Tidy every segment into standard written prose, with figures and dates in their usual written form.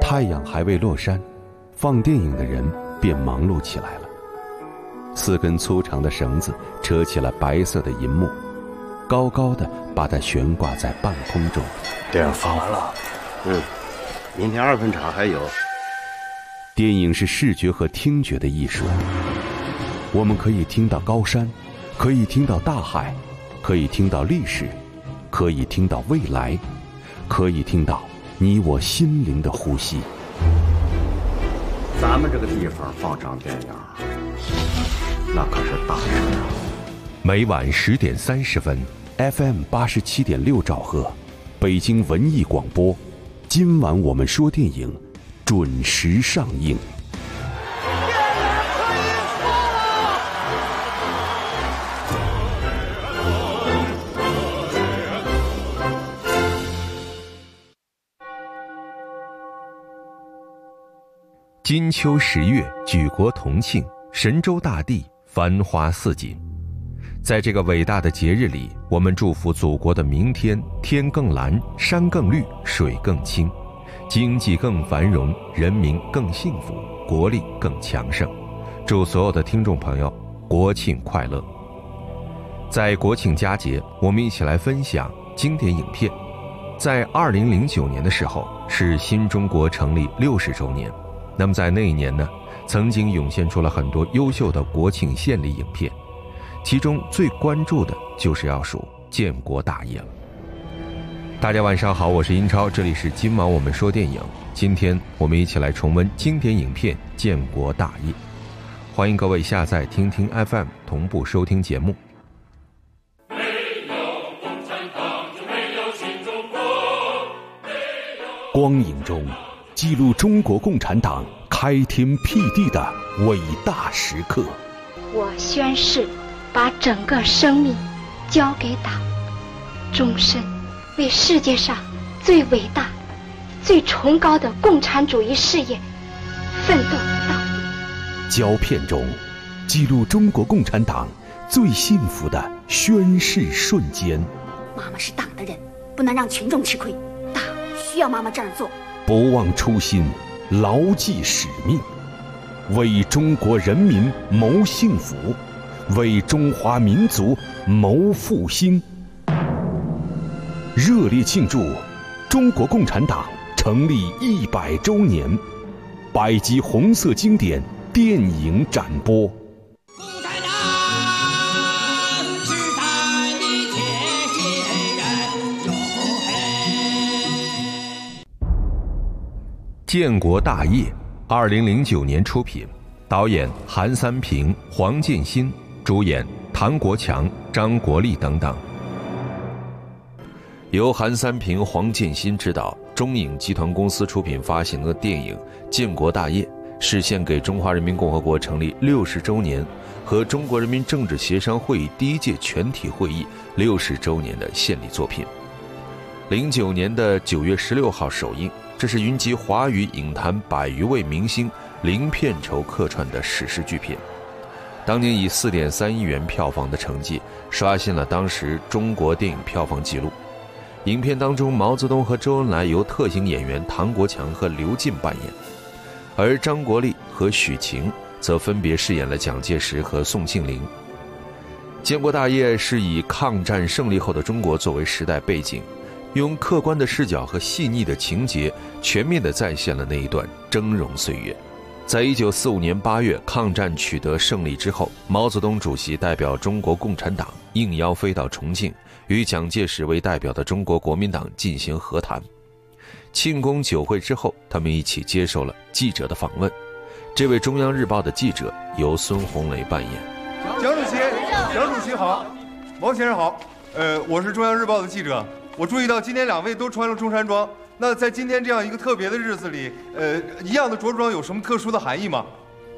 太阳还未落山，放电影的人便忙碌起来了。4根粗长的绳子扯起了白色的银幕，高高的把它悬挂在半空中。 电影放完了，明天2分场还有。 电影是视觉和听觉的艺术，我们可以听到高山，可以听到大海，可以听到历史，可以听到未来，可以听到你我心灵的呼吸。 咱们这个地方放场电影，那可是大事啊！ 每晚10点30分 ，FM 87.6兆赫，北京文艺广播。今晚我们说电影，准时上映。金秋10月，举国同庆，神州大地繁花似锦。在这个伟大的节日里，我们祝福祖国的明天天更蓝，山更绿，水更清，经济更繁荣，人民更幸福，国力更强盛。祝所有的听众朋友国庆快乐！在国庆佳节，我们一起来分享经典影片。在2009年的时候，是新中国成立60周年。那么在那一年呢，曾经涌现出了很多优秀的国庆献礼影片，其中最关注的就是要数建国大业了。大家晚上好，我是英超，这里是今晚我们说电影。今天我们一起来重温经典影片《建国大业》，欢迎各位下载听听 FM 同步收听节目。 没有共产党就没有新中国。 光影中记录中国共产党开天辟地的伟大时刻。 我宣誓把整个生命交给党，终身为世界上最伟大最崇高的共产主义事业奋斗到底。 胶片中记录中国共产党最幸福的宣誓瞬间。 妈妈是党的人，不能让群众吃亏，党需要妈妈这样做。 不忘初心，牢记使命，为中国人民谋幸福，为中华民族谋复兴。热烈庆祝中国共产党成立100周年，100集红色经典电影展播。 共产党是咱的铁血人，哟嘿！ 建国大业，2009年出品，导演韩三平、黄建新，主演唐国强、张国立等等。由韩三平、黄建新执导，中影集团公司出品发行的电影《建国大业》，是献给中华人民共和国成立60周年和中国人民政治协商会议第1届全体会议60周年的献礼作品。09年的9月16号首映，这是云集华语影坛100余位明星零片酬客串的史诗巨片。当年以4.3亿元票房的成绩，刷新了当时中国电影票房纪录。影片当中，毛泽东和周恩来由特型演员唐国强和刘进扮演，而张国立和许晴则分别饰演了蒋介石和宋庆龄。建国大业是以抗战胜利后的中国作为时代背景，用客观的视角和细腻的情节，全面地再现了那一段峥嵘岁月。在1945年8月抗战取得胜利之后，毛泽东主席代表中国共产党应邀飞到重庆，与蒋介石为代表的中国国民党进行和谈。庆功酒会之后，他们一起接受了记者的访问。这位中央日报的记者由孙红雷扮演。 蒋主席好，毛先生好，我是中央日报的记者。我注意到今天2位都穿了中山装，那在今天这样一个特别的日子里，一样的着装有什么特殊的含义吗？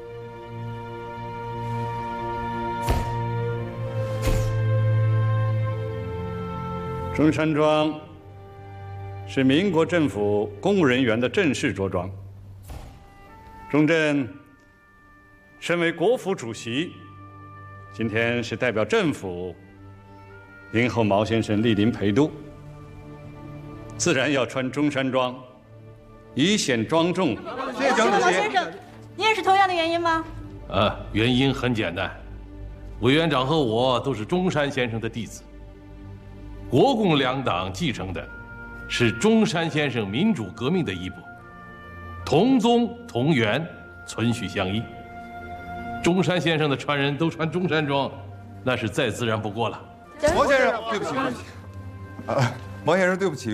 中山装是民国政府公务人员的正式着装。钟震身为国府主席，今天是代表政府迎候毛先生莅临陪都，自然要穿中山装， 以显庄重。 谢谢蒋主席。 先生，你也是同样的原因吗？ 原因很简单，委员长和我都是中山先生的弟子。国共两党继承的是中山先生民主革命的衣钵，同宗同源，存续相依。中山先生的传人都穿中山装，那是再自然不过了。 毛先生，对不起，毛先生，对不起。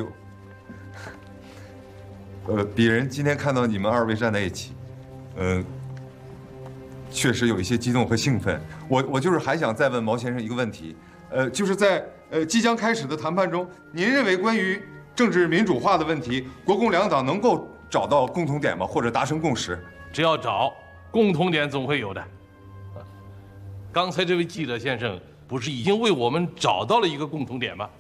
鄙人今天看到你们二位站在一起，确实有一些激动和兴奋。我就是还想再问毛先生一个问题，就是在即将开始的谈判中，您认为关于政治民主化的问题，国共两党能够找到共同点吗？或者达成共识？ 只要找，共同点总会有的。刚才这位记者先生不是已经为我们找到了一个共同点吗？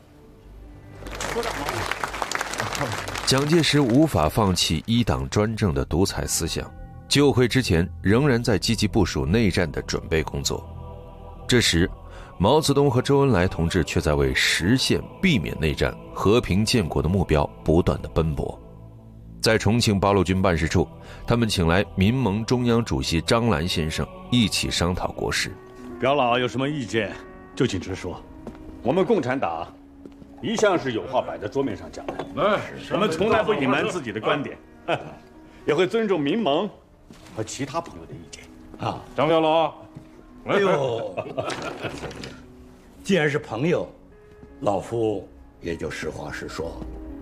蒋介石无法放弃一党专政的独裁思想，就会之前仍然在积极部署内战的准备工作。这时，毛泽东和周恩来同志却在为实现避免内战、和平建国的目标不断地奔波。在重庆八路军办事处，他们请来民盟中央主席张澜先生一起商讨国事。 表老有什么意见就请直说，我们共产党一向是有话摆在桌面上讲的，我们从来不隐瞒自己的观点，也会尊重民盟和其他朋友的意见。 啊，张表老， 哎呦，既然是朋友，老夫也就实话实说。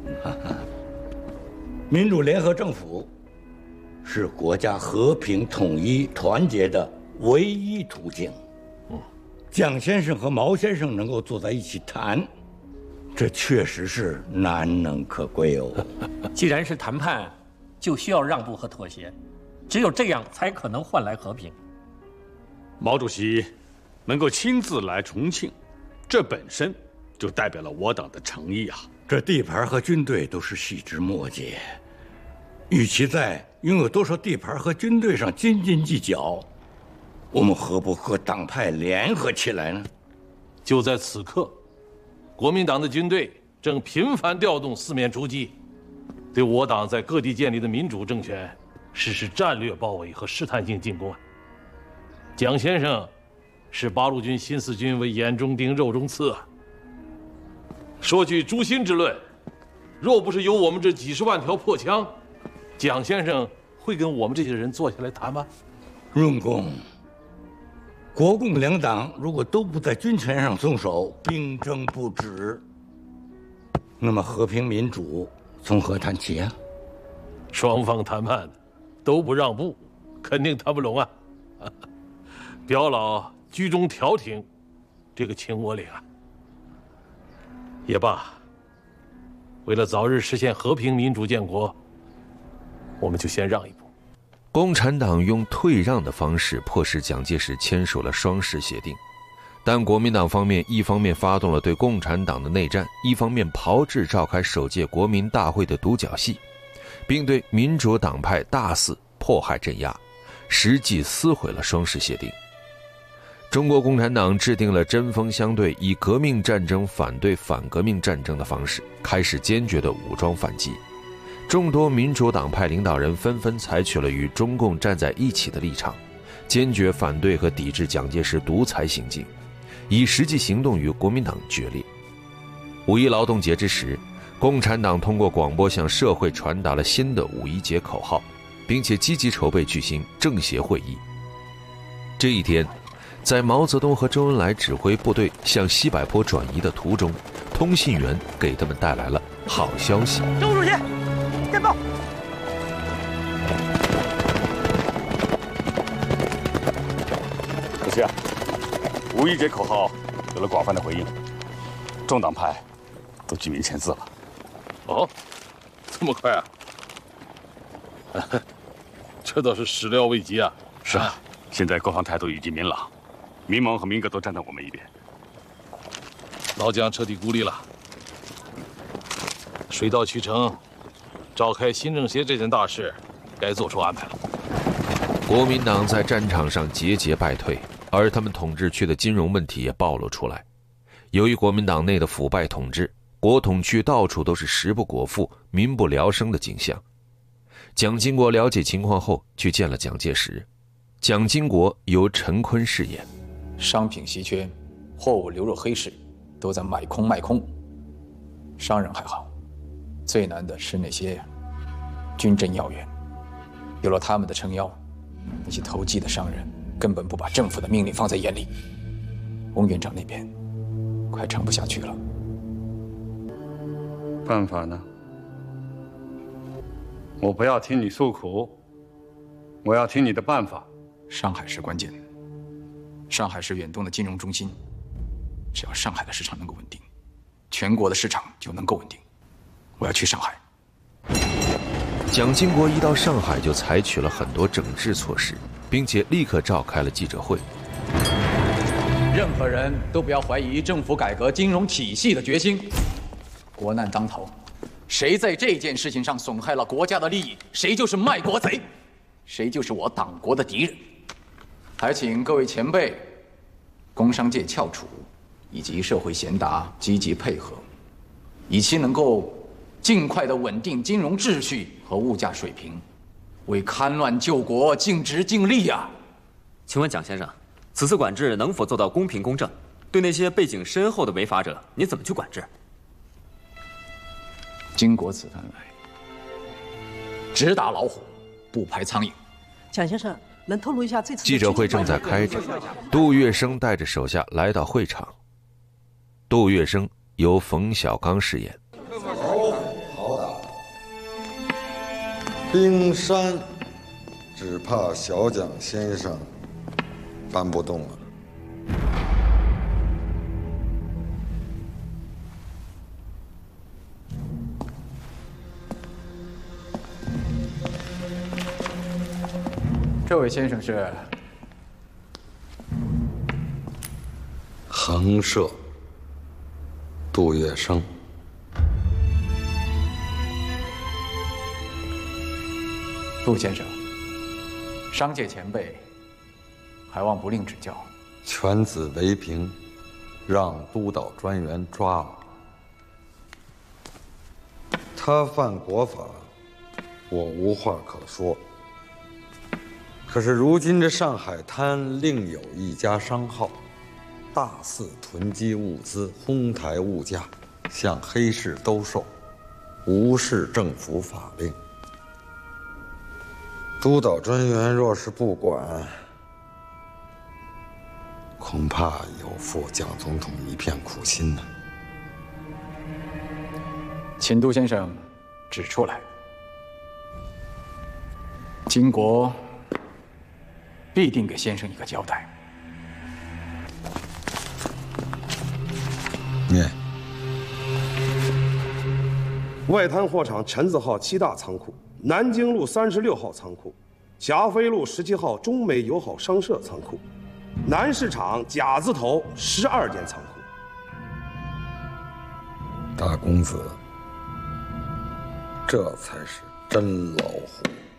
民主联合政府是国家和平统一团结的唯一途径。蒋先生和毛先生能够坐在一起谈，这确实是难能可贵哦。 既然是谈判，就需要让步和妥协，只有这样才可能换来和平。 毛主席能够亲自来重庆，这本身就代表了我党的诚意啊。 这地盘和军队都是细枝末节，与其在拥有多少地盘和军队上斤斤计较，我们何不和党派联合起来呢？ 就在此刻，国民党的军队正频繁调动四面出击，对我党在各地建立的民主政权实施战略包围和试探性进攻。蒋先生视八路军新四军为眼中钉、肉中刺啊。说句诛心之论，若不是有我们这几十万条破枪，蒋先生会跟我们这些人坐下来谈吗？ 润公，国共两党如果都不在军权上松手，兵争不止，那么和平民主从何谈起啊？ 双方谈判都不让步，肯定谈不拢啊！表老居中调停，这个情我领啊。也罢，为了早日实现和平民主建国，我们就先让一步。 共产党用退让的方式迫使蒋介石签署了双十协定，但国民党方面一方面发动了对共产党的内战，一方面炮制召开首届国民大会的独角戏，并对民主党派大肆迫害镇压，实际撕毁了双十协定。中国共产党制定了针锋相对，以革命战争反对反革命战争的方式，开始坚决的武装反击。众多民主党派领导人纷纷采取了与中共站在一起的立场，坚决反对和抵制蒋介石独裁行径，以实际行动与国民党决裂。五一劳动节之时，共产党通过广播向社会传达了新的五一节口号，并且积极筹备举行政协会议。这一天，在毛泽东和周恩来指挥部队向西柏坡转移的途中，通信员给他们带来了好消息。 周主席，电报。 主席啊，五一节口号有了广泛的回应，众党派都举名签字了。 哦，这么快啊？这倒是始料未及啊！ 是啊，现在各方态度已经明朗，民盟和民革都站在我们一边。 老蒋彻底孤立了，水到渠成，召开新政协这件大事，该做出安排了。 国民党在战场上节节败退，而他们统治区的金融问题也暴露出来。由于国民党内的腐败统治，国统区到处都是食不果腹、民不聊生的景象。 蒋经国了解情况后，去见了蒋介石。蒋经国由陈坤饰演。 商品稀缺，货物流入黑市，都在买空卖空。商人还好，最难的是那些军政要员。有了他们的撑腰，那些投机的商人根本不把政府的命令放在眼里。翁院长那边快撑不下去了。 办法呢？我不要听你诉苦，我要听你的办法。 上海是关键，上海是远东的金融中心，只要上海的市场能够稳定，全国的市场就能够稳定。我要去上海。 蒋经国一到上海就采取了很多整治措施，并且立刻召开了记者会。 任何人都不要怀疑政府改革金融体系的决心。国难当头，谁在这件事情上损害了国家的利益，谁就是卖国贼，谁就是我党国的敌人。还请各位前辈、工商界翘楚以及社会贤达积极配合，以期能够尽快的稳定金融秩序和物价水平，为戡乱救国尽职尽力啊！ 请问蒋先生，此次管制能否做到公平公正？对那些背景深厚的违法者，你怎么去管制？ 经过此番来，只打老虎，不排苍蝇。 蒋先生，能透露一下这次记者会正在开着，杜月笙带着手下来到会场。杜月笙由冯小刚饰演。 好打，冰山只怕小蒋先生搬不动了。 这位先生是横社杜月笙。 杜先生，商界前辈，还望不吝指教。 犬子为凭，让督导专员抓了。他犯国法，我无话可说。可是如今这上海滩另有一家商号，大肆囤积物资，哄抬物价，向黑市兜售，无视政府法令。督导专员若是不管，恐怕有负蒋总统一片苦心呢。 请杜先生指出来，经国必定给先生一个交代。 念。 外滩货场陈字号7大仓库，南京路36号仓库，霞飞路17号中美友好商社仓库，南市场甲字头12间仓库。 大公子，这才是真老虎。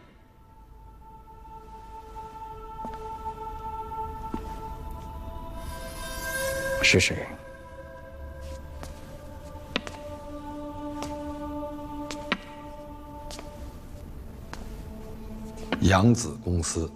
是谁？ 扬子公司，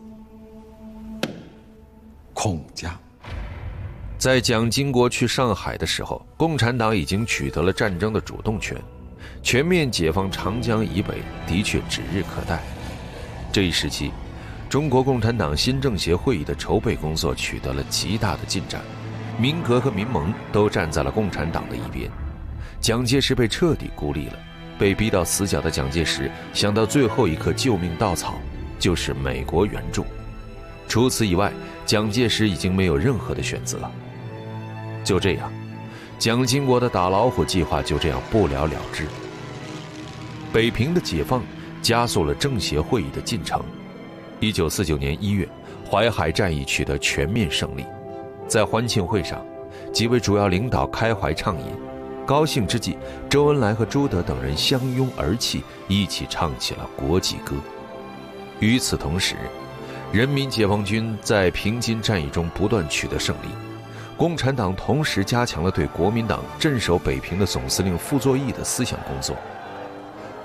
孔家。 在蒋经国去上海的时候，共产党已经取得了战争的主动权，全面解放长江以北的确指日可待。这一时期，中国共产党新政协会议的筹备工作取得了极大的进展，民革和民盟都站在了共产党的一边。蒋介石被彻底孤立了，被逼到死角的蒋介石想到最后一刻救命稻草就是美国援助，除此以外，蒋介石已经没有任何的选择。就这样，蒋经国的打老虎计划就这样不了了之。北平的解放加速了政协会议的进程。1949年1月，淮海战役取得全面胜利。在欢庆会上，几位主要领导开怀畅饮，高兴之际，周恩来和朱德等人相拥而泣，一起唱起了国际歌。与此同时，人民解放军在平津战役中不断取得胜利，共产党同时加强了对国民党镇守北平的总司令傅作义的思想工作。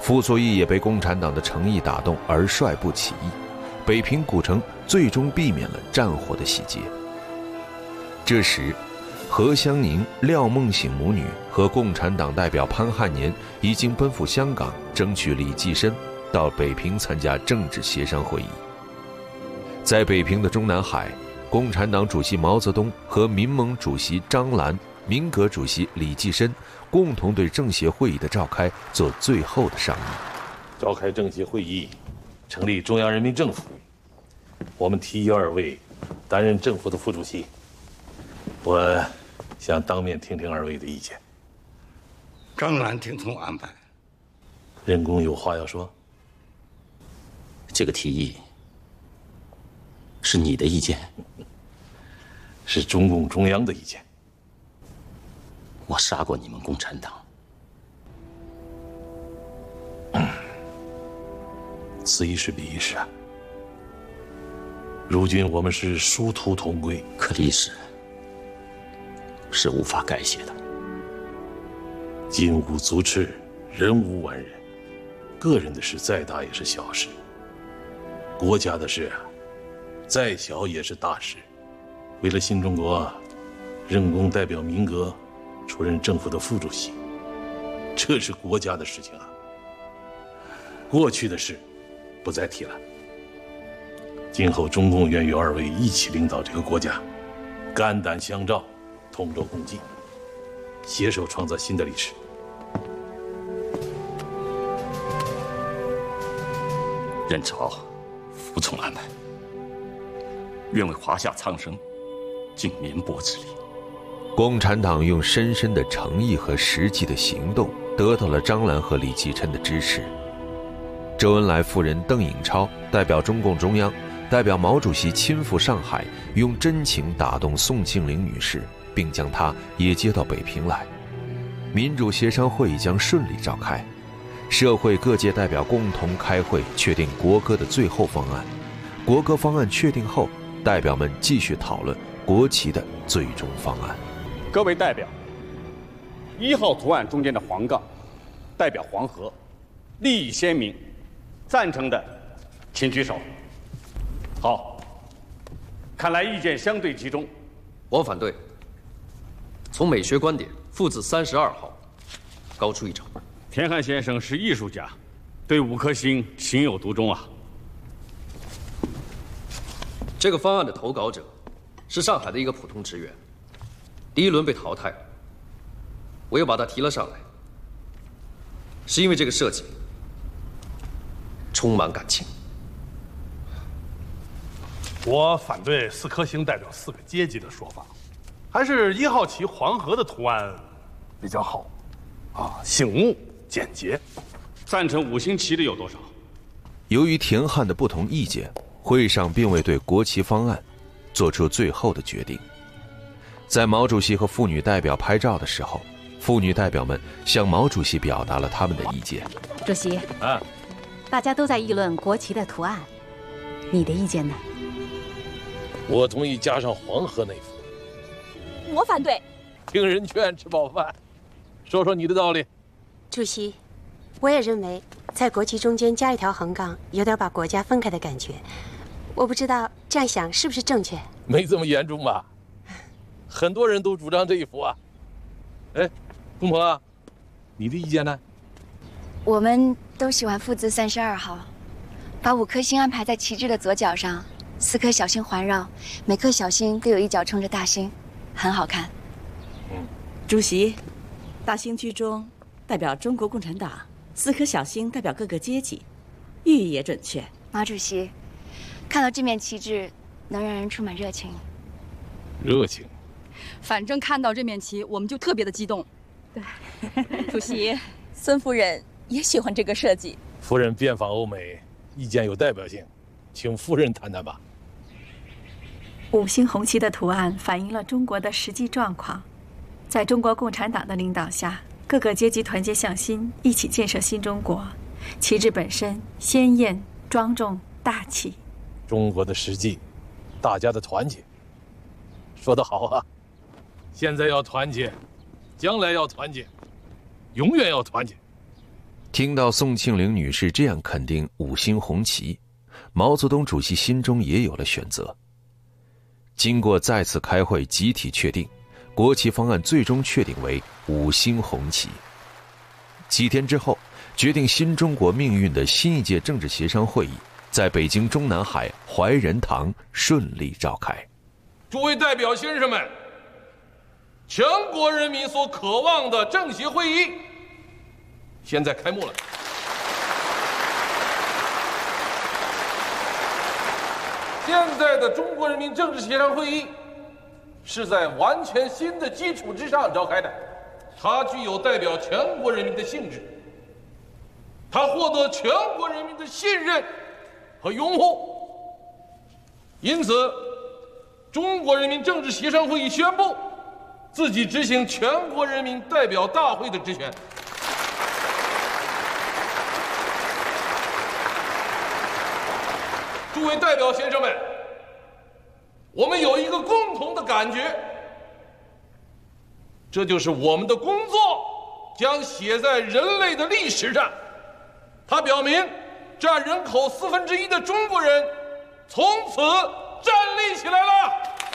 傅作义也被共产党的诚意打动而率部起义，北平古城最终避免了战火的洗劫。这时，何香凝、廖梦醒母女和共产党代表潘汉年已经奔赴香港，争取李济深到北平参加政治协商会议。在北平的中南海，共产党主席毛泽东和民盟主席张澜、民革主席李济深共同对政协会议的召开做最后的商议。 召开政协会议，成立中央人民政府。我们提议2位担任政府的副主席。我想当面听听2位的意见。 张澜听从安排。 任公有话要说。 这个提议是你的意见？ 是中共中央的意见。 我杀过你们共产党。 此一时彼一时啊。如今我们是殊途同归， 可历史是无法改写的。 金无足赤，人无完人。个人的事再大也是小事，国家的事啊，再小也是大事。为了新中国，任公代表民革出任政府的副主席，这是国家的事情啊。过去的事不再提了。今后中共愿与2位一起领导这个国家，肝胆相照，同舟共济，携手创造新的历史。 任朝服从安排，愿为华夏苍生尽绵薄之力。 共产党用深深的诚意和实际的行动，得到了张澜和李济深的支持。周恩来夫人邓颖超代表中共中央，代表毛主席亲赴上海，用真情打动宋庆龄女士，并将她也接到北平来。民主协商会议将顺利召开，社会各界代表共同开会，确定国歌的最后方案。国歌方案确定后，代表们继续讨论国旗的最终方案。 各位代表，1号图案中间的黄杠代表黄河，利益鲜明，赞成的请举手。好，看来意见相对集中。 我反对。从美学观点，父字32号高出一筹。 田汉先生是艺术家，对5颗星情有独钟啊。 这个方案的投稿者是上海的一个普通职员，第1轮被淘汰，我又把他提了上来，是因为这个设计充满感情。 我反对4颗星代表4个阶级的说法，还是1号旗黄河的图案比较好，醒目简洁。 赞成5星旗的有多少？ 由于田汉的不同意见，会上并未对国旗方案做出最后的决定。在毛主席和妇女代表拍照的时候，妇女代表们向毛主席表达了他们的意见。 主席，大家都在议论国旗的图案，你的意见呢？ 我同意加上黄河那幅。 我反对。 听人劝，吃饱饭。说说你的道理。 主席，我也认为在国旗中间加一条横杠，有点把国家分开的感觉。我不知道这样想是不是正确？ 没这么严重吧？很多人都主张这一幅啊。哎，公婆啊，你的意见呢？ 我们都喜欢父字32号，把5颗星安排在旗帜的左角上，4颗小星环绕，每颗小星都有一角冲着大星，很好看。 主席，大星居中代表中国共产党，4颗小星代表各个阶级，寓意也准确。 毛主席，看到这面旗帜，能让人充满热情。 热情。 反正看到这面旗，我们就特别的激动。对，主席，孙夫人也喜欢这个设计。 夫人遍访欧美，意见有代表性，请夫人谈谈吧。 5星红旗的图案反映了中国的实际状况，在中国共产党的领导下，各个阶级团结向心，一起建设新中国。旗帜本身鲜艳、庄重、大气。 中国的实际，大家的团结，说得好啊！现在要团结，将来要团结，永远要团结。 听到宋庆龄女士这样肯定五星红旗，毛泽东主席心中也有了选择。经过再次开会集体确定，国旗方案最终确定为五星红旗。几天之后，决定新中国命运的新一届政治协商会议在北京中南海怀仁堂顺利召开。 诸位代表先生们，全国人民所渴望的政协会议现在开幕了。现在的中国人民政治协商会议是在完全新的基础之上召开的，它具有代表全国人民的性质，它获得全国人民的信任和拥护。因此，中国人民政治协商会议宣布自己执行全国人民代表大会的职权。诸位代表先生们，我们有一个共同的感觉，这就是我们的工作将写在人类的历史上。它表明，占人口1/4的中国人从此站立起来了。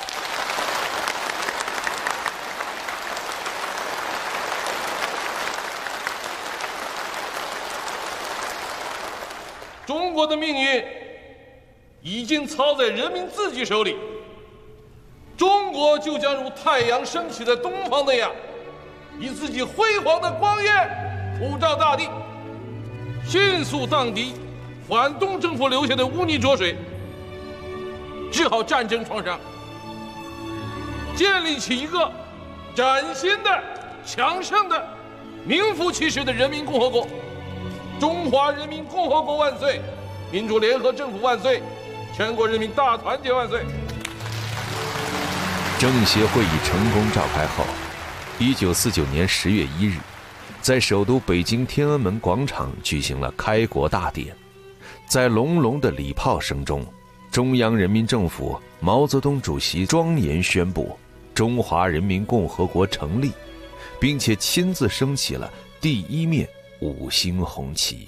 中国的命运已经操在人民自己手里，中国就将如太阳升起在东方那样，以自己辉煌的光焰普照大地，迅速荡涤反动政府留下的污泥浊水，治好战争创伤，建立起一个崭新的、强盛的、名副其实的人民共和国。中华人民共和国万岁！民主联合政府万岁！全国人民大团结万岁！ 政协会议成功召开后，1949年10月1日，在首都北京天安门广场举行了开国大典。在隆隆的礼炮声中，中央人民政府毛泽东主席庄严宣布中华人民共和国成立，并且亲自升起了第一面五星红旗。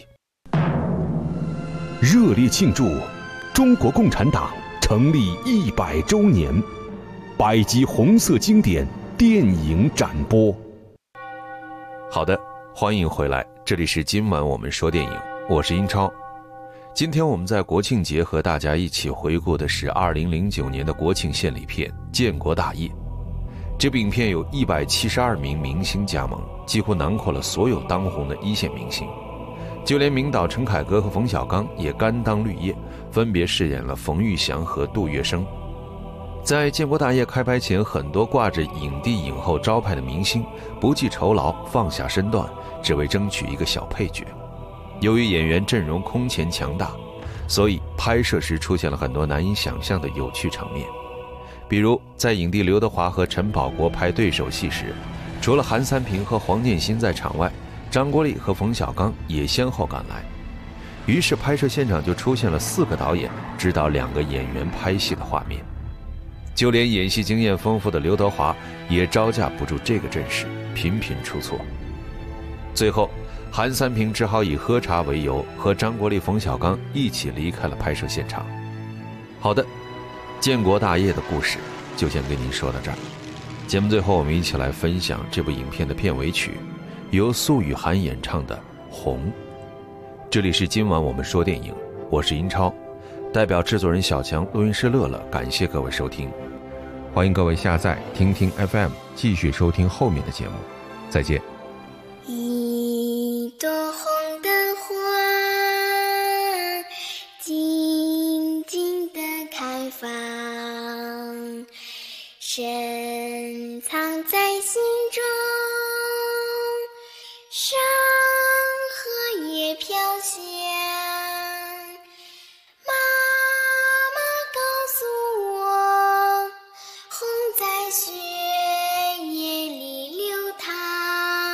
热烈庆祝中国共产党成立100周年，100集红色经典电影展播。 好的，欢迎回来，这里是今晚我们说电影，我是英超。今天我们在国庆节和大家一起回顾的是2009年的国庆献礼片《建国大业》。这部影片有172名明星加盟，几乎囊括了所有当红的一线明星，就连名导陈凯歌和冯小刚也甘当绿叶，分别饰演了冯玉祥和杜月笙。在《建国大业》开拍前，很多挂着影帝影后招牌的明星不计酬劳，放下身段，只为争取一个小配角。由于演员阵容空前强大，所以拍摄时出现了很多难以想象的有趣场面。比如在影帝刘德华和陈宝国拍对手戏时，除了韩三平和黄建新在场外，张国立和冯小刚也先后赶来。于是拍摄现场就出现了4个导演指导2个演员拍戏的画面。就连演戏经验丰富的刘德华也招架不住这个阵势，频频出错。最后韩三平只好以喝茶为由，和张国立、冯小刚一起离开了拍摄现场。好的，建国大业的故事就先跟您说到这儿。节目最后我们一起来分享这部影片的片尾曲，由苏雨涵演唱的《红》。这里是今晚我们说电影，我是英超，代表制作人小强，录音师乐乐，感谢各位收听。欢迎各位下载听听 FM， 继续收听后面的节目。再见。 一朵红的花静静地开放，深藏在心中，山河也飘香。妈妈告诉我，红在血液里流淌。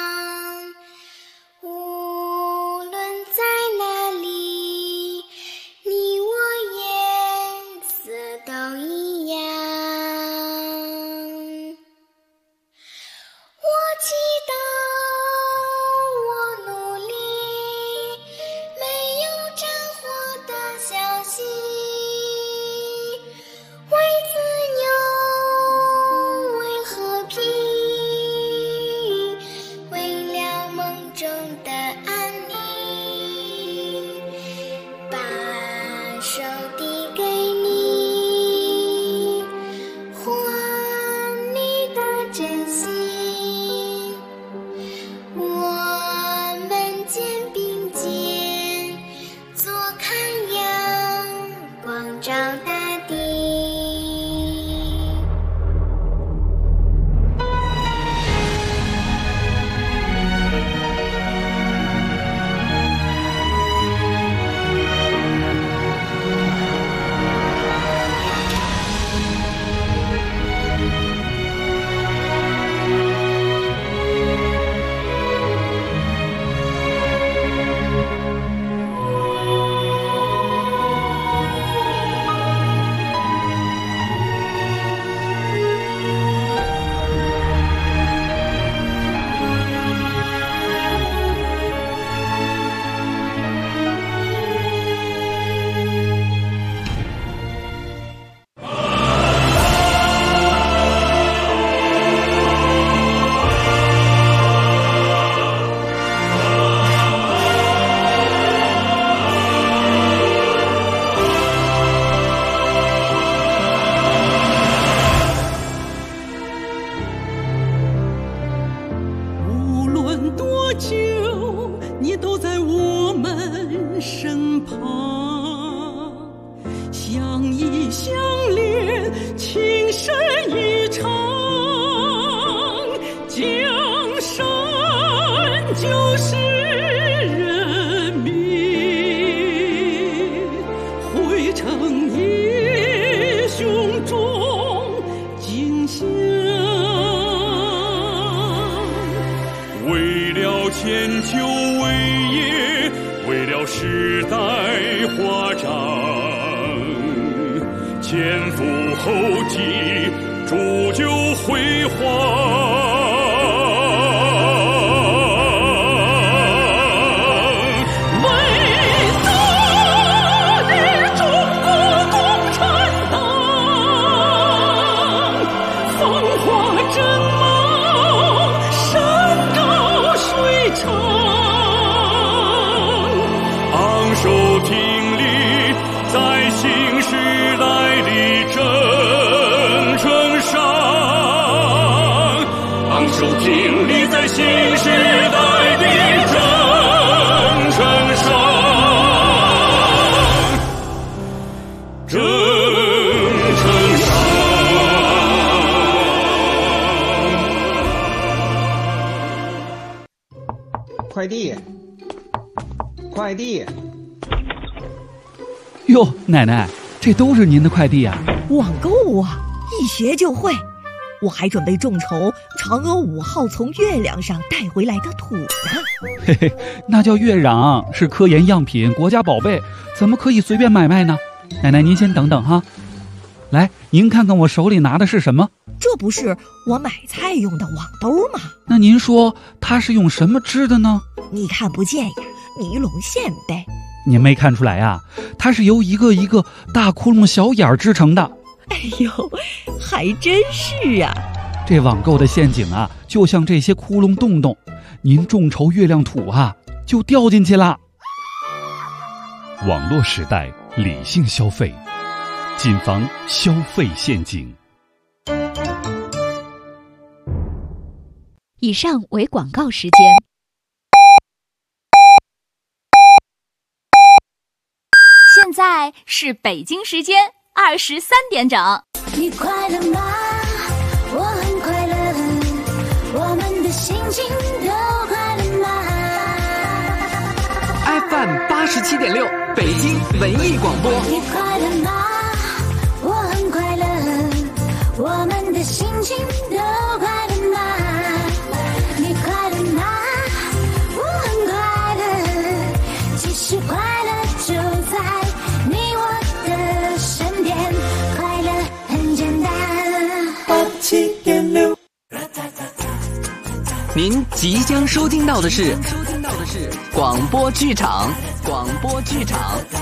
照大地。 快递！ 哟，奶奶，这都是您的快递啊！ 网购啊，一学就会。我还准备众筹嫦娥5号从月亮上带回来的土呢。 嘿嘿，那叫月壤，是科研样品，国家宝贝，怎么可以随便买卖呢？奶奶，您先等等哈。来，您看看我手里拿的是什么？ 这不是我买菜用的网兜吗？ 那您说它是用什么织的呢？ 你看不见呀，尼龙线呗。 您没看出来啊？它是由一个一个大窟窿小眼儿织成的。 哎呦，还真是啊！ 这网购的陷阱啊，就像这些窟窿洞洞，您众筹月亮土啊，就掉进去了。 网络时代，理性消费，谨防消费陷阱。 以上为广告时间。 现在是北京时间23点整。 你快乐吗？我很快乐，我们的心情都快乐吗 ？FM 87.6，北京文艺广播。 你快乐吗？我很快乐，我们的心情都快乐吗？你快乐吗？我很快乐，其实快乐就在你我的身边，快乐很简单。87.6， 您即将收听到的是广播剧场。